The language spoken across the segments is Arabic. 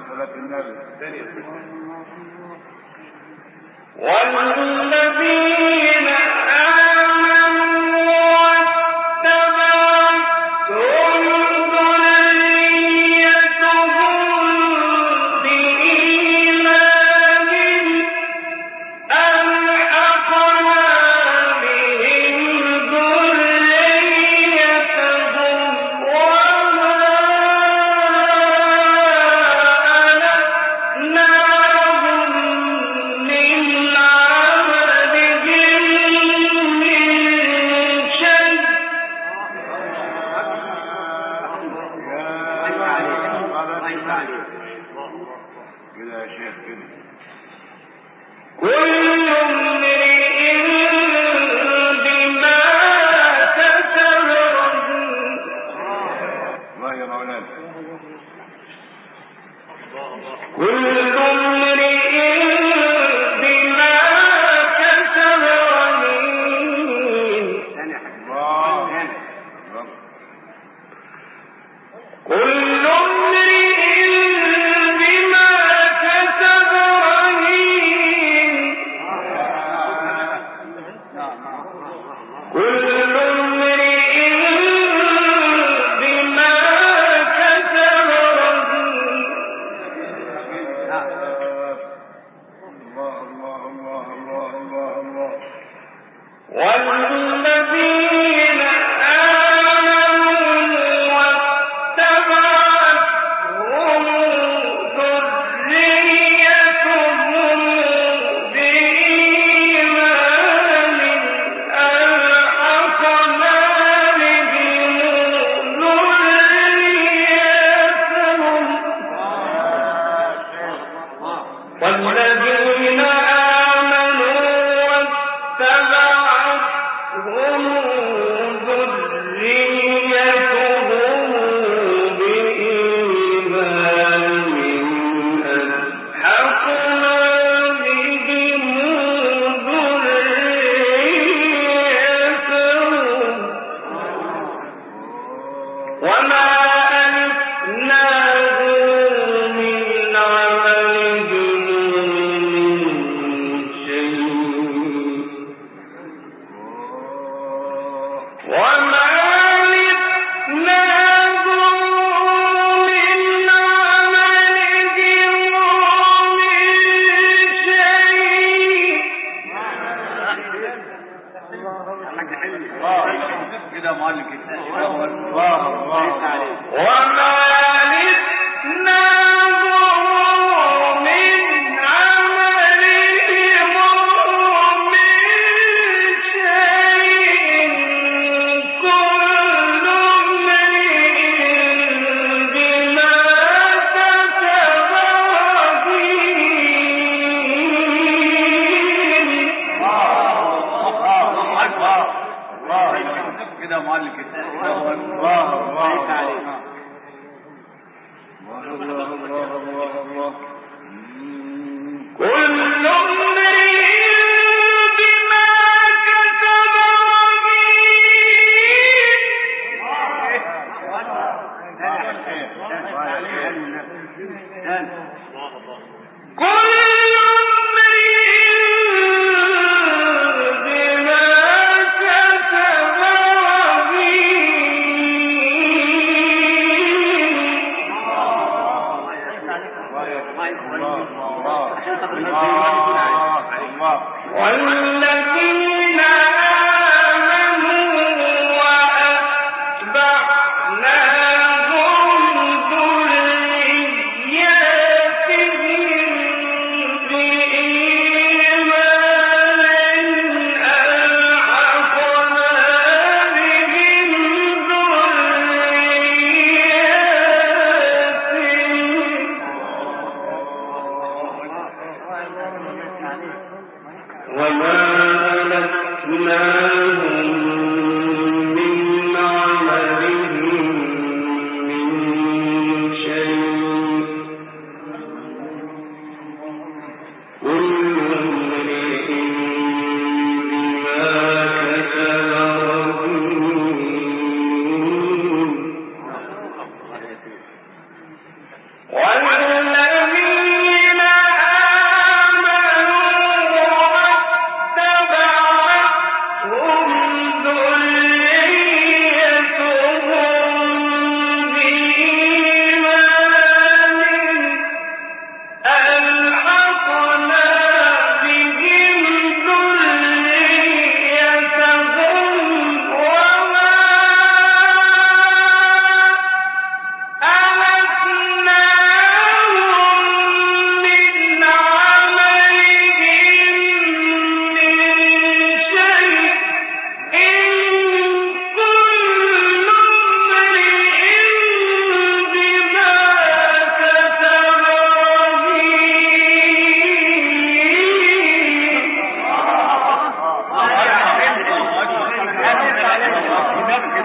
والذين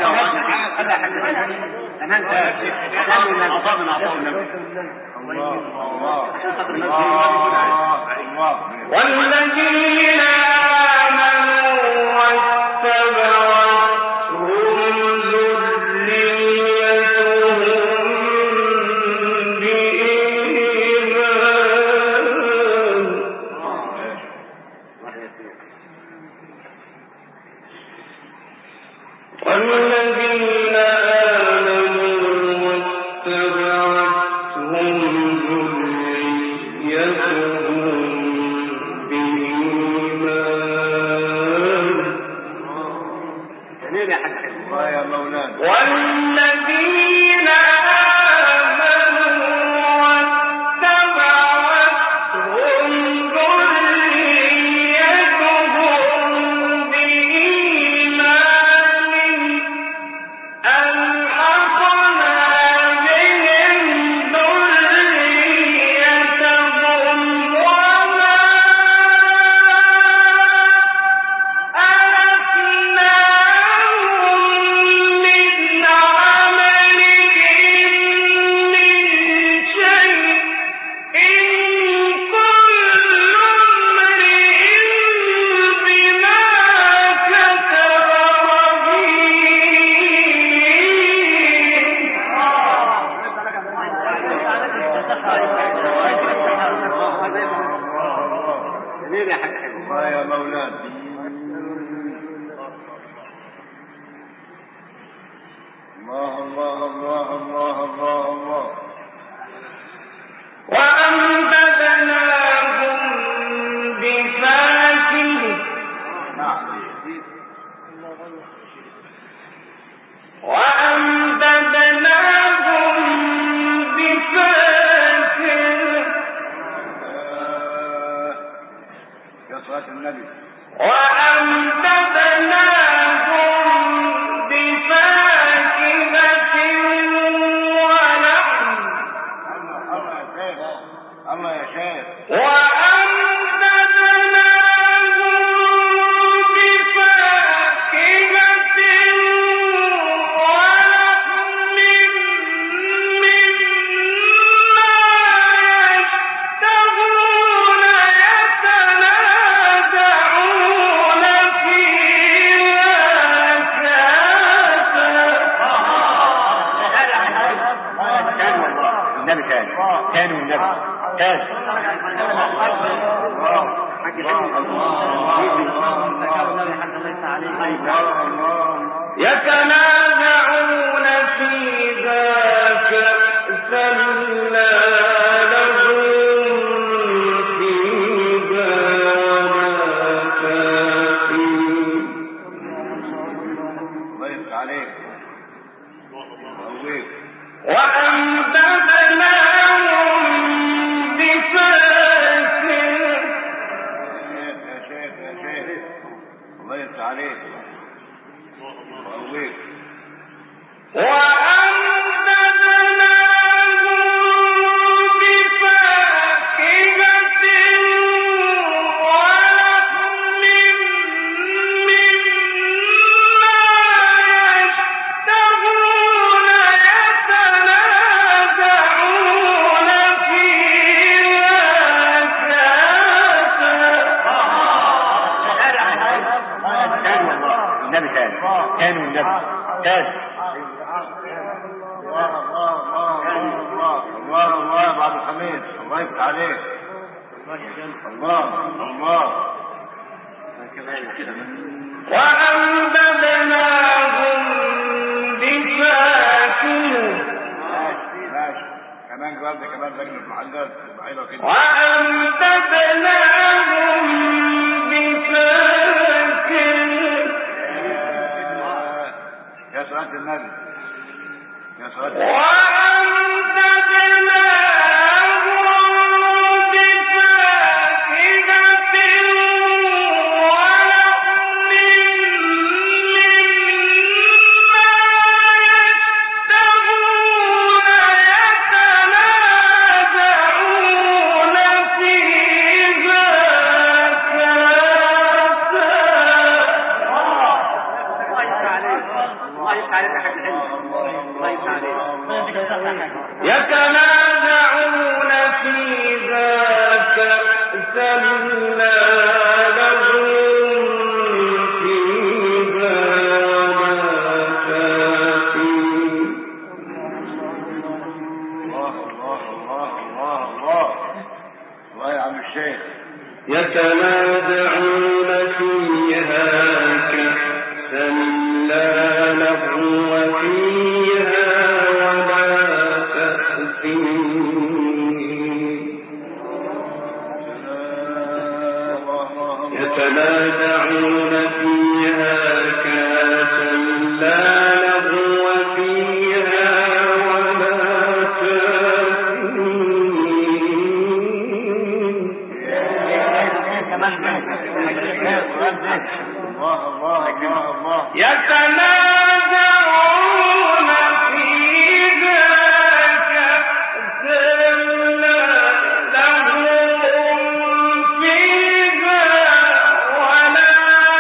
والذين آمنوا واتبعتهم ذريتهم بإيمان والذين آمنوا واتبعتهم ذريتهم بإيمان يا مولانا والذين آمنوا واتبعتهم ذريتهم بإيمان ألحقنا بهم ذريتهم وما ألتناهم من عملهم من شيء إن كل امرئ بما كسب الله يا مولانا الله الله الله الله الله الله وأمددناهم بفاكهة وأمددناهم بفاكهة يا صلاة النبي وأمددناهم بفاكهة ولحم الله يا شيخ وأمددناهم بفاكهة ولحم مما يشتهون يتنازعون فيها كأسا النبي كان والنبي كان يتنازعون فيها كأسا لا لهم فيها ولا تأثيم الله يفتح عليك ويقويك وأمددناهم بفاكهة يا شيخ الله يفتح عليك ويقويك وأمددناهم بفاكهة ولحم مما يشتهون يتنازعون فيها كأسا النبي كان والنبي كان الله بعد الخميس الله يفتح عليك الله وأمددناهم بفاكهة ماشي كمان جواب ده كمان لجنة المحدد حلوة كده وأمددناهم بفاكهة يا صلاة النبي يا صلاة النبي وأمددناهم بفاكهة ولحم مما يشتهون يتنازعون فيها كأسا الله يفتح عليك يا حاج حلو. الله يفتح عليك. يتنازعون فيها كأسا لا لهم فيها ولا كافرون. الله يا عم الشيخ. يتنازعون فيها كأسا لا لغو فيها ولا تأثيم. يتنازعون فيها كأسا لا لغو فيها ولا تأثيم. يتنازعون فيها كأسا لا لهم فيها ولا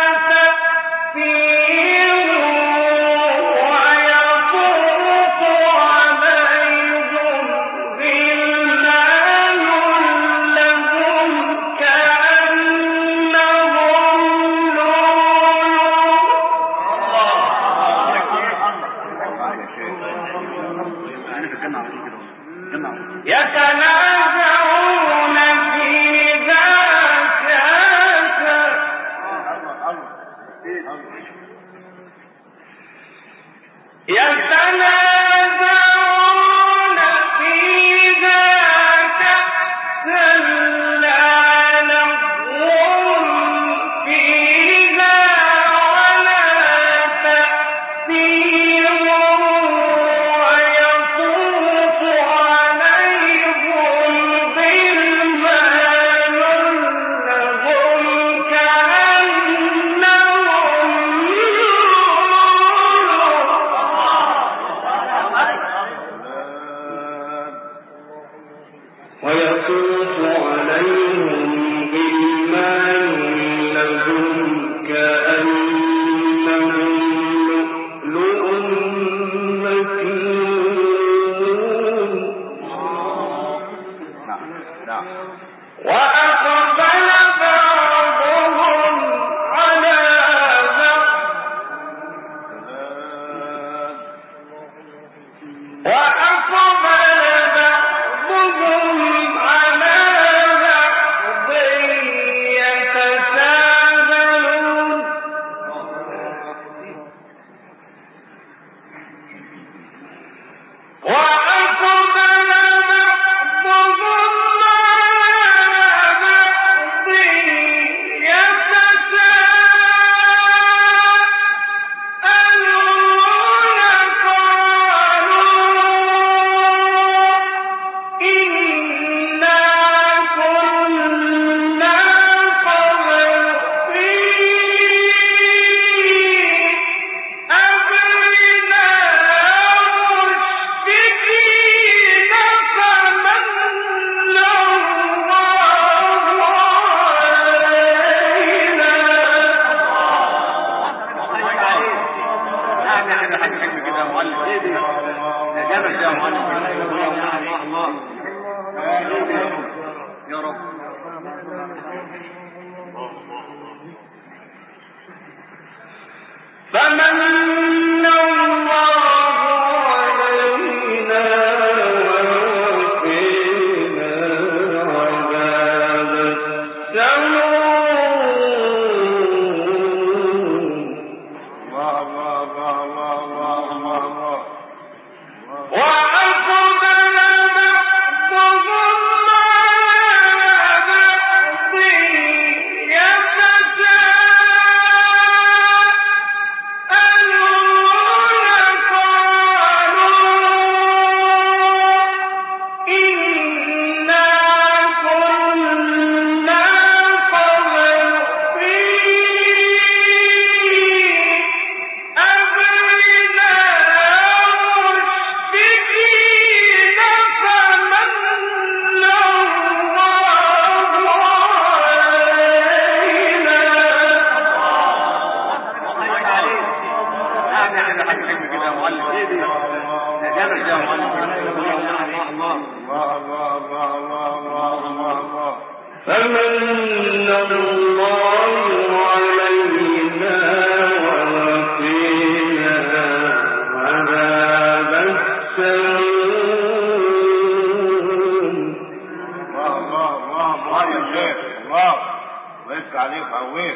تأثيم ويطوف عليهم غلمان لهم كأنهم يتنازعون فيها كأسا يتنازعون فيها كأسا لا لهم فيها ولا تأثيم ويطوف عليهم غلمان لهم ويطوف عليهم غلمان لهم كأنهم لؤلؤ مكنون. وأقبل بعضهم على بعض فمن الله علينا ووقينا عذاب السموم. وأقبل بعضهم على بعض يتساءلون حاجه ده حاجه حلوه كده يا معلم. ايه دي؟ ده جامد يا معلم. الله فمن الله علينا ووقينا عذاب السموم. الله يا شيخ. الله ويفتح عليك عويك.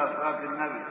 صلاة النبي.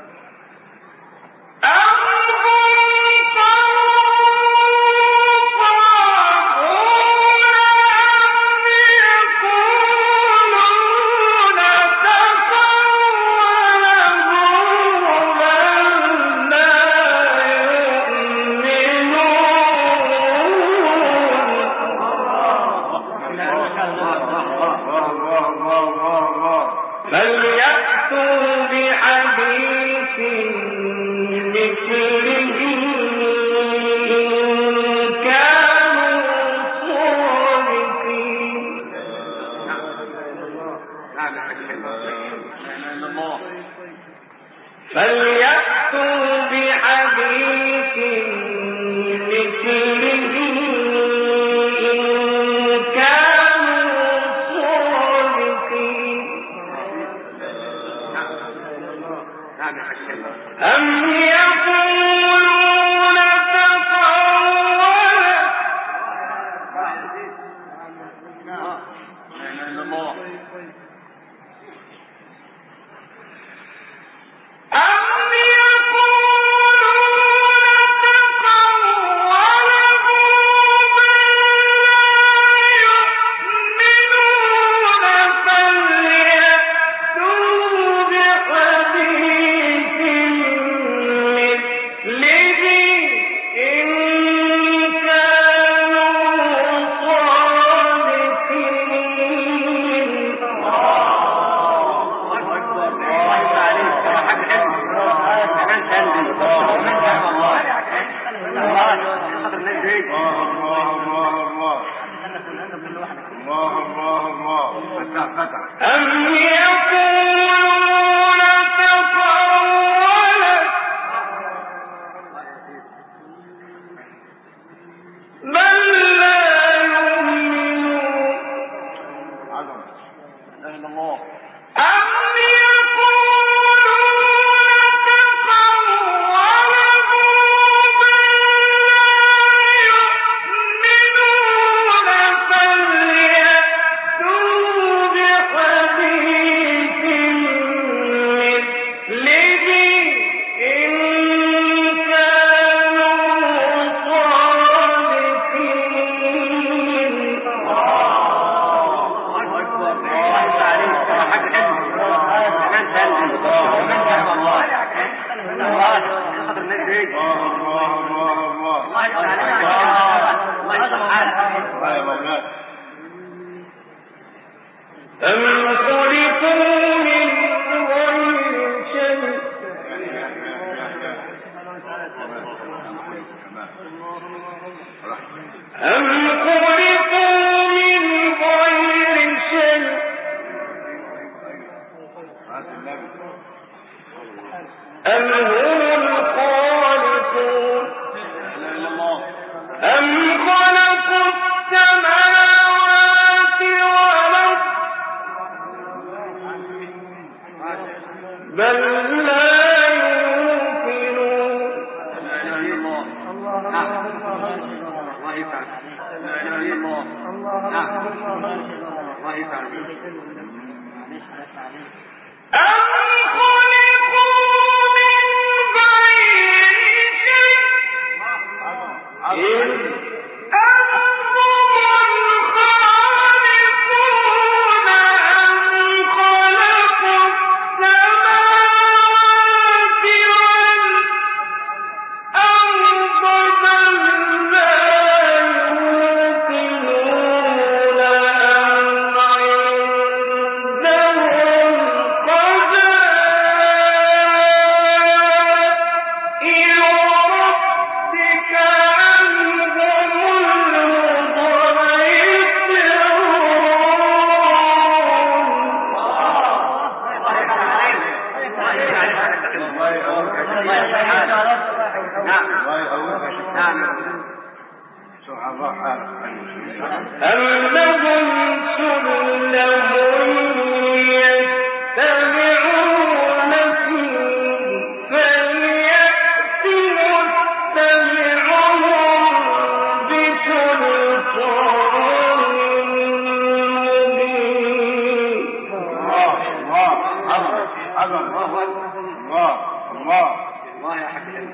الله الله الله يا حكيم.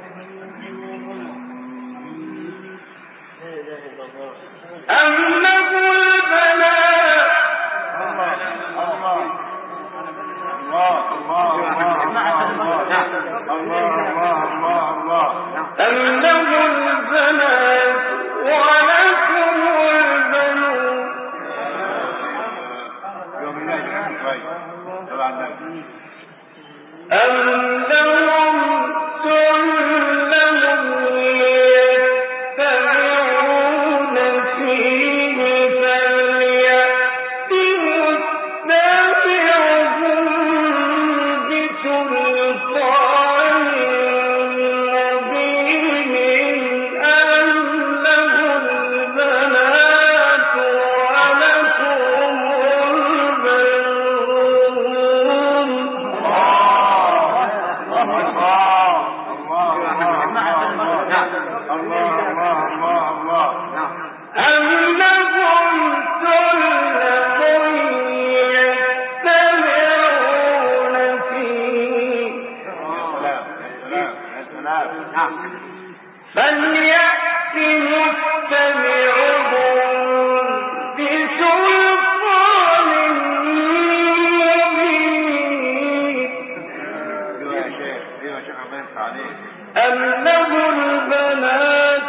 أم له البنات أم له البنات ولكم البنون أم لهم سلم يستمعون فيه فليأت مستمعهم بسلطان مبين أم له البنات ولكم فليأت مستمعهم بسلطان مبين أم له البنات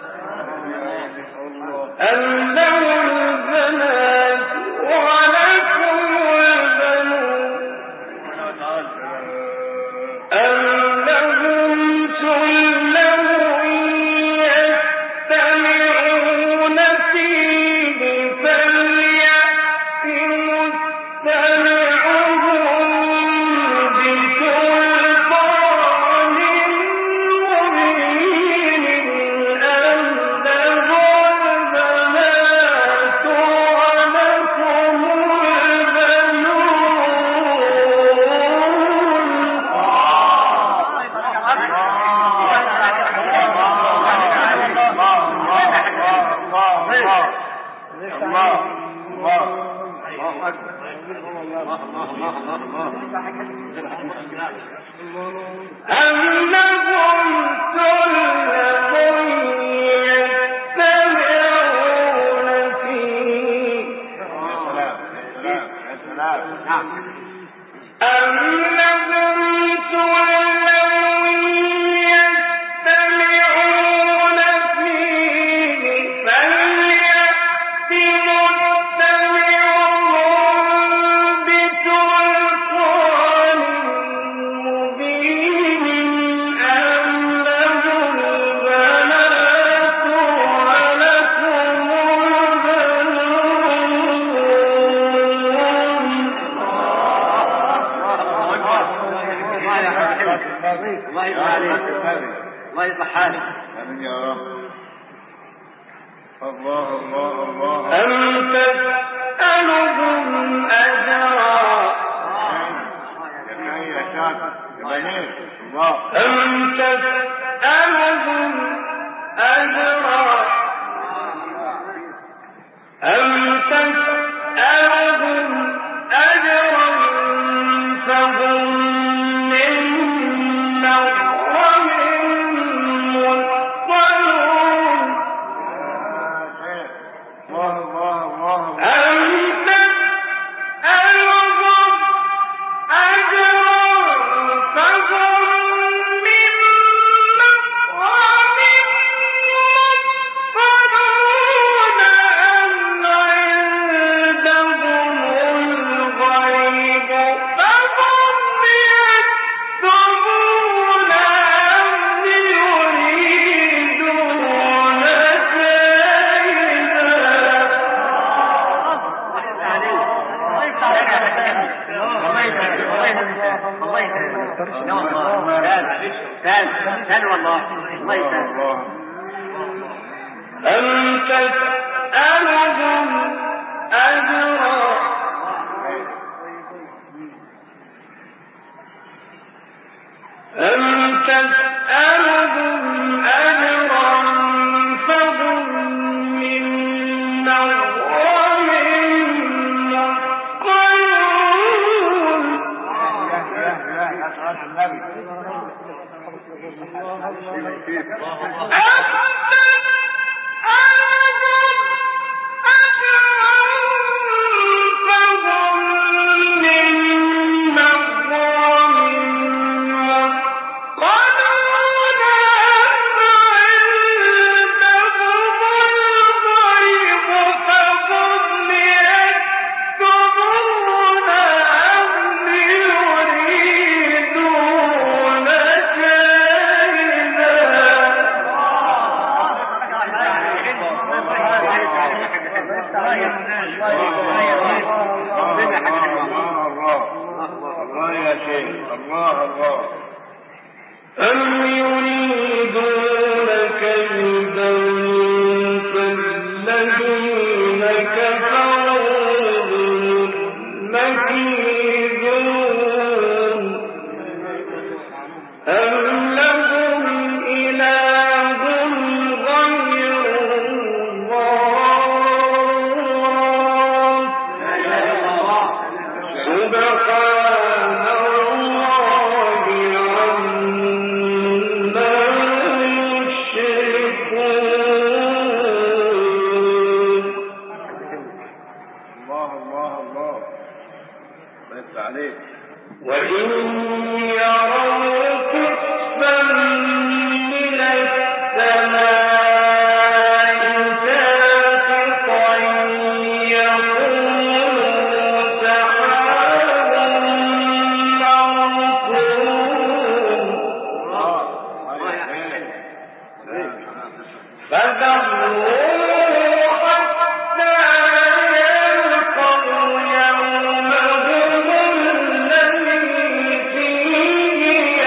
ولكم البنون أم لهم سلم يستمعون فيه فليأت مستمعهم بسلطان مبين أم له البنات ولكم أم لهم سلم يستمعون فيه أم لهم سلم يستمعون فيه فليأت مستمعهم بسلطان مبين أم له البنات ولكم الله يرضى عليك. الله يصلح حالك. آمين يا رب. الله الله الله. أم تسألهم أجرا يا شاطر يا بنات الله. أم تسألهم أجرا فهم من مغرم مثقلون أم تسألهم أجرا فهم من مغرم مثقلون أم عندهم الغيب فهم يكتبون أم يريدون سهل والله. الله يسهل. أم تسألهم أجرا فهم من مغرم مثقلون النبي. الله يا شيخ، الله الله. أم يريدون كيدا فالذين كفروا مكيدون أم لهم إله غير الله سبحان الله عما يشركون. الله الله الله. بس عليك. وإن يروا كسفا من السماء ساقطا يقولوا سحاب مركوم فذروا حتى يلقوا يومهم الذي فيه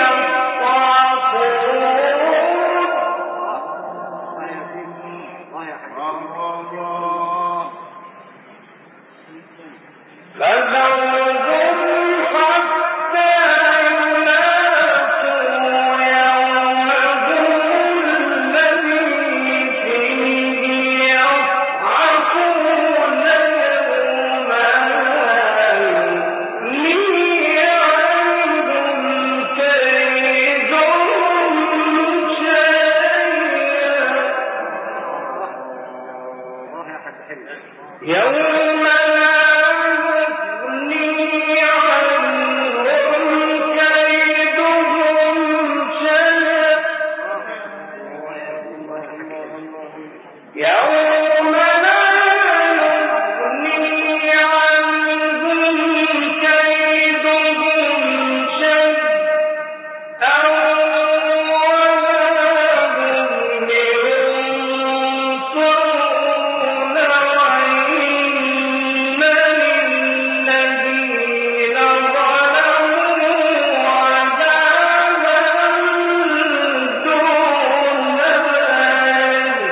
يصطعقون. فذرهم حتى يلاقوا يومهم الذي فيه يصعقون يوم لا يغني عنهم كيدهم شيئا يوم لا يغني عنهم كيدهم شيئا يوم لا يغني عنهم كيدهم شيئا ولا هم ينصرون وإن للذين ظلموا عذابا دون ذلك.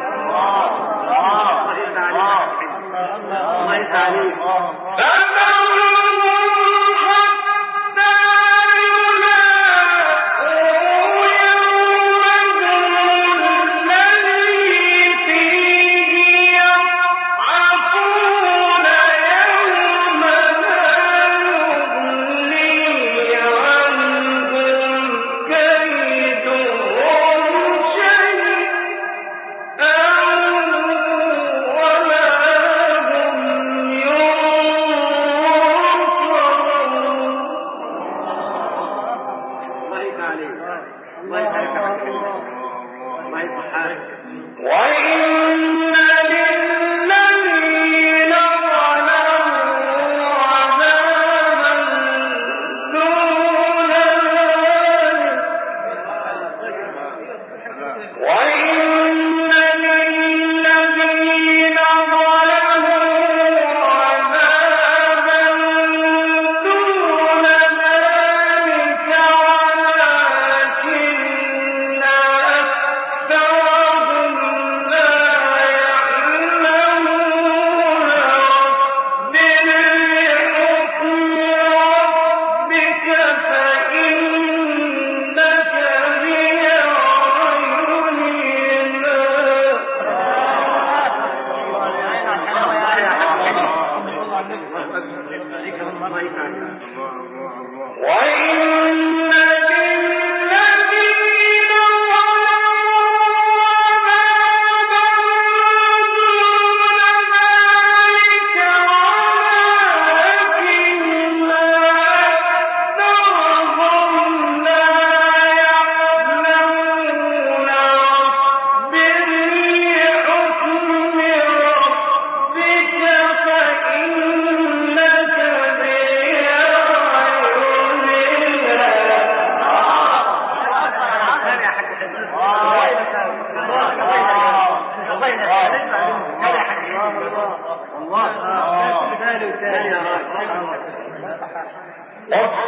وإن للذين ظلموا عذابا دون ذلك. وإن للذين ظلموا عذابا دون ذلك ولكن أكثرهم لا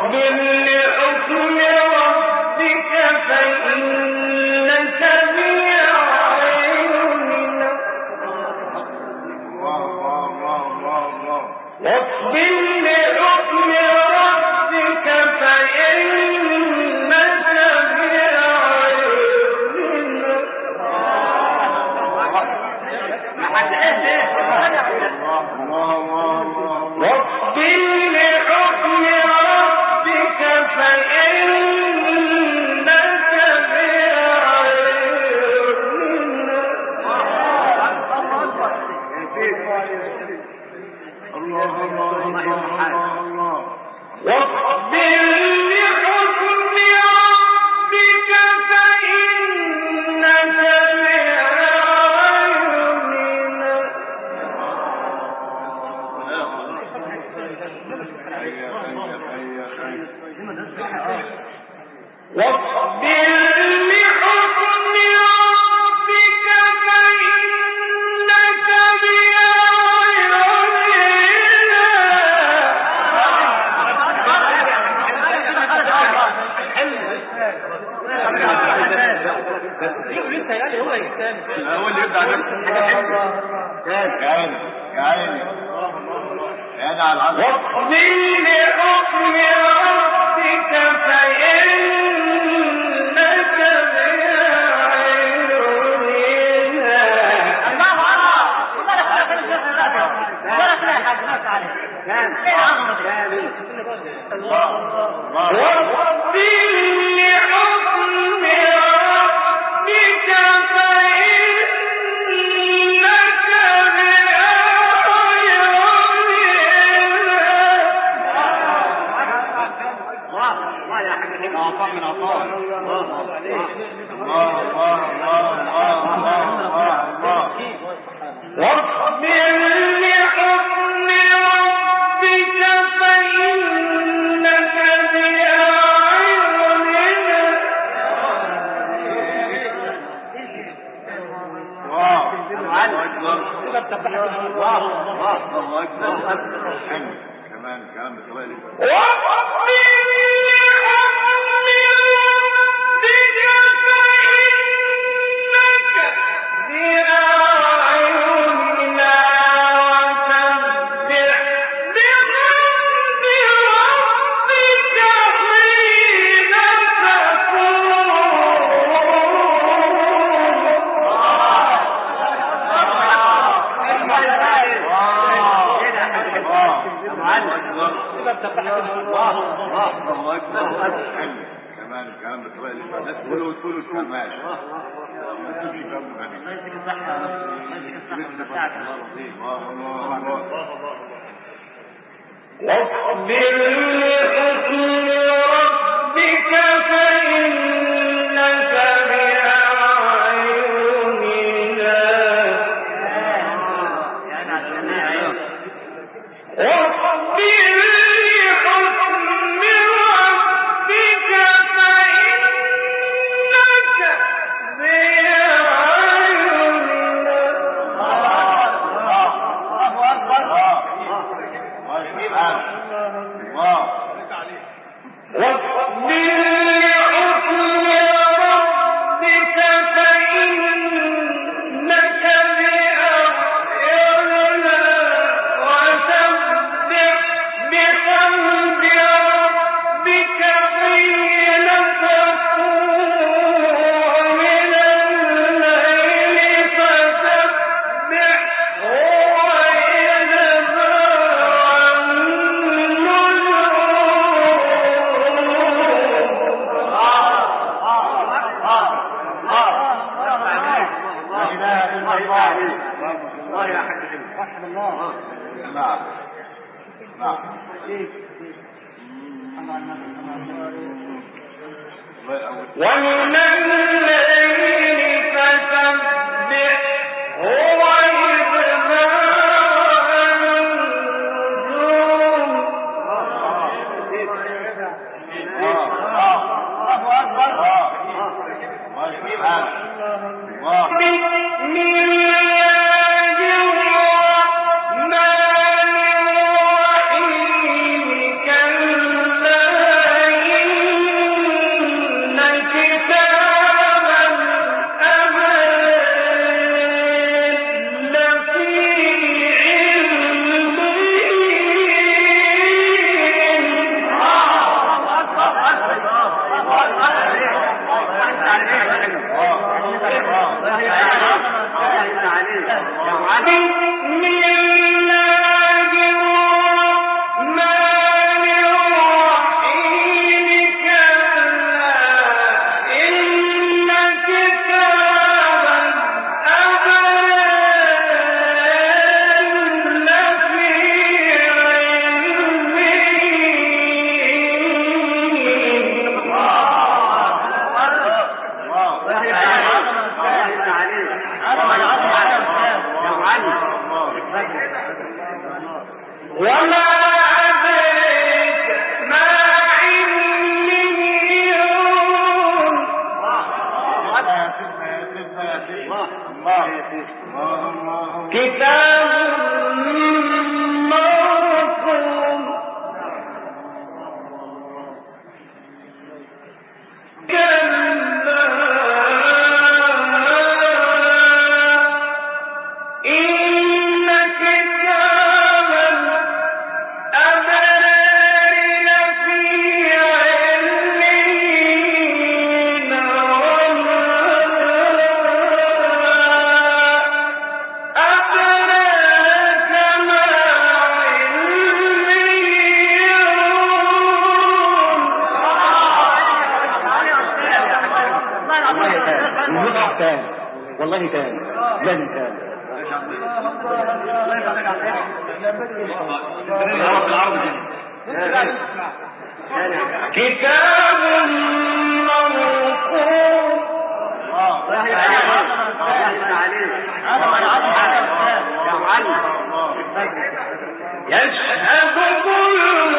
واصبر لحكم ربك فإنك بأعيننا واصبر لحكم ربك فإنك بأعيننا واصبر لحكم ربك فإنك بأعيننا واصبر لحكم ربك فإنك بأعيننا واصبر لحكم ربك فإنك لسه هو يستاهل هو اللي يبدأ يا عيني على العظم واصبر لحكم ربك فإنك بأعيننا كلام بتوالي كمان بتوالي تقولوا كمان واصبر لحكم ربك فإنك بأعيننا واصبر لحكم ربك فإنك ومن الليل فسبحه وإدبار النجوم بسم الله الرحمن الرحيم كلا والله كان لازم كان كتاب مرقوم يشهد كل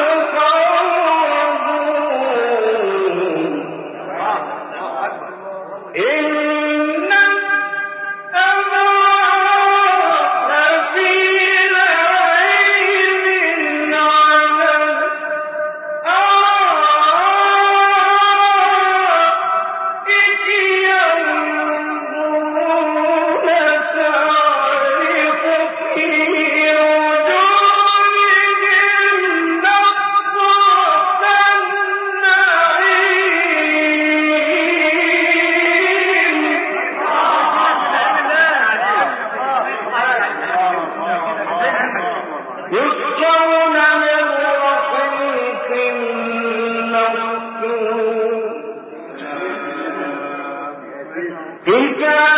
تلك